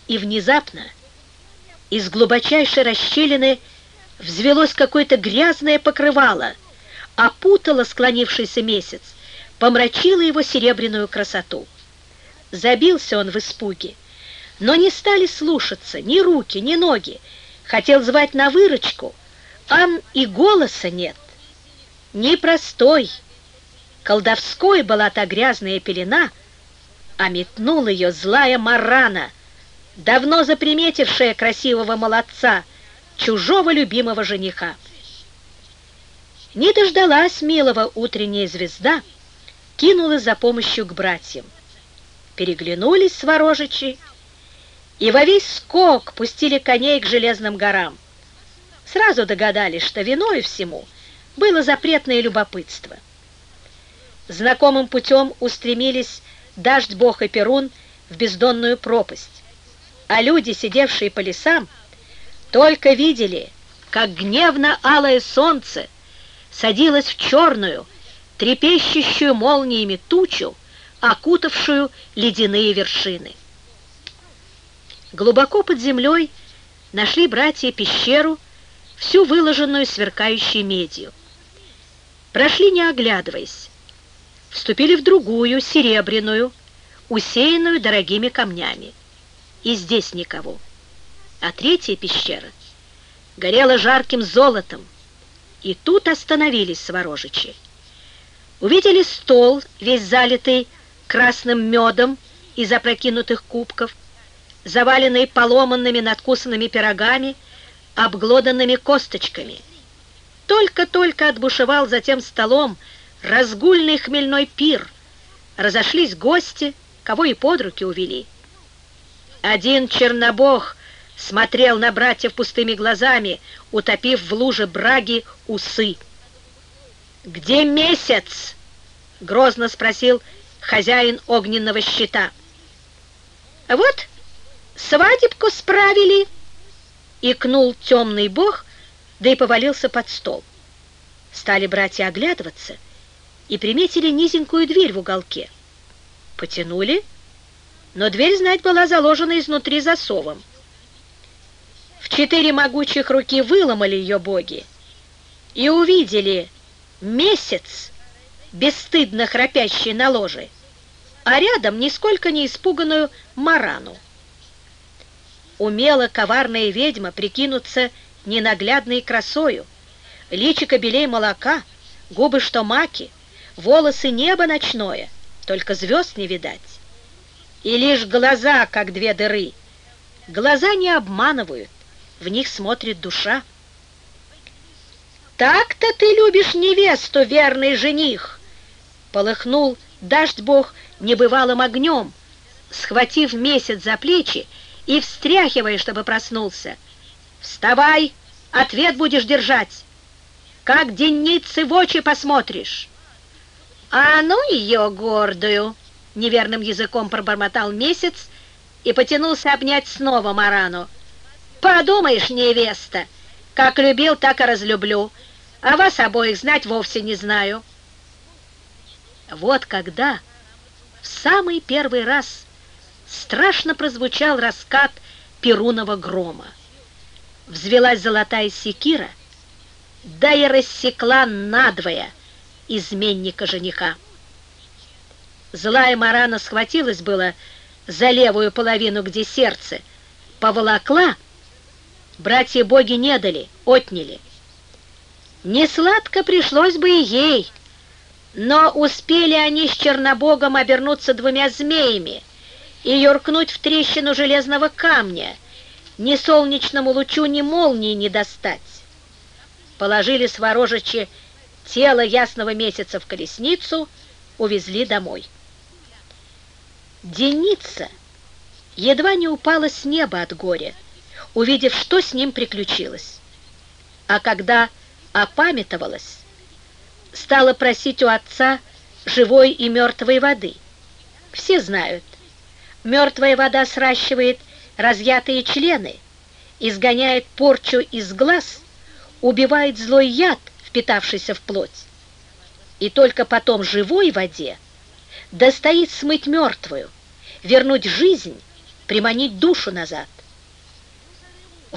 И внезапно из глубочайшей расщелины взвелось какое-то грязное покрывало, опутало склонившийся месяц, помрачило его серебряную красоту. Забился он в испуге, но не стали слушаться ни руки, ни ноги. Хотел звать на выручку, и голоса нет. Непростой, колдовской была та грязная пелена, а метнул ее злая Марана, давно заприметившая красивого молодца, чужого любимого жениха. Не дождалась милого утренняя звезда, кинулась за помощью к братьям. Переглянулись сворожичи и во весь скок пустили коней к железным горам. Сразу догадались, что виною всему было запретное любопытство. Знакомым путем устремились Дождь-бог и Перун в бездонную пропасть, а люди, сидевшие по лесам, только видели, как гневно-алое солнце садилось в черную, трепещущую молниями тучу, окутавшую ледяные вершины. Глубоко под землей нашли братья пещеру, всю выложенную сверкающей медью. Прошли, не оглядываясь, вступили в другую, серебряную, усеянную дорогими камнями. И здесь никого. А третья пещера горела жарким золотом, и тут остановились сворожичи. Увидели стол, весь залитый красным медом из опрокинутых кубков, заваленный поломанными надкусанными пирогами, обглоданными косточками. Только-только отбушевал за тем столом разгульный хмельной пир. Разошлись гости, кого и под руки увели. Один чернобог смотрел на братьев пустыми глазами, утопив в луже браги усы. «Где месяц?» — грозно спросил хозяин огненного щита. «Вот свадебку справили!» — икнул темный бог, да и повалился под стол. Стали братья оглядываться и приметили низенькую дверь в уголке. Потянули, но дверь, знать, была заложена изнутри засовом. В 4 могучих руки выломали ее боги и увидели месяц, бесстыдно храпящий на ложе, а рядом нисколько не испуганную Марану. Умела коварная ведьма прикинуться ненаглядной красою, личико белей молока, губы что маки, волосы небо ночное, только звезд не видать. И лишь глаза, как 2 дыры. Глаза не обманывают, в них смотрит душа. «Так-то ты любишь невесту, верный жених!» Полыхнул Дождь-бог небывалым огнем, схватив месяц за плечи и встряхивая, чтобы проснулся. «Вставай, ответ будешь держать! Как денницы в очи посмотришь!» «А ну ее гордую!» — неверным языком пробормотал месяц и потянулся обнять снова Марану. «Подумаешь, невеста, как любил, так и разлюблю, а вас обоих знать вовсе не знаю». Вот когда в самый первый раз страшно прозвучал раскат перунова грома. Взвелась золотая секира, да и рассекла надвое изменника жениха. Злая Марана схватилась было за левую половину, где сердце, поволокла, братья-боги не дали, отняли. Несладко пришлось бы и ей, но успели они с Чернобогом обернуться 2 змеями и юркнуть в трещину железного камня, ни солнечному лучу, ни молнии не достать. Положили сворожичи тело ясного месяца в колесницу, увезли домой. Деница едва не упала с неба от горя, увидев, что с ним приключилось. А когда опамятовалась, стала просить у отца живой и мертвой воды. Все знают, мертвая вода сращивает разъятые члены, изгоняет порчу из глаз, убивает злой яд, впитавшийся в плоть. И только потом живой воде достоит смыть мертвую, вернуть жизнь приманить душу назад.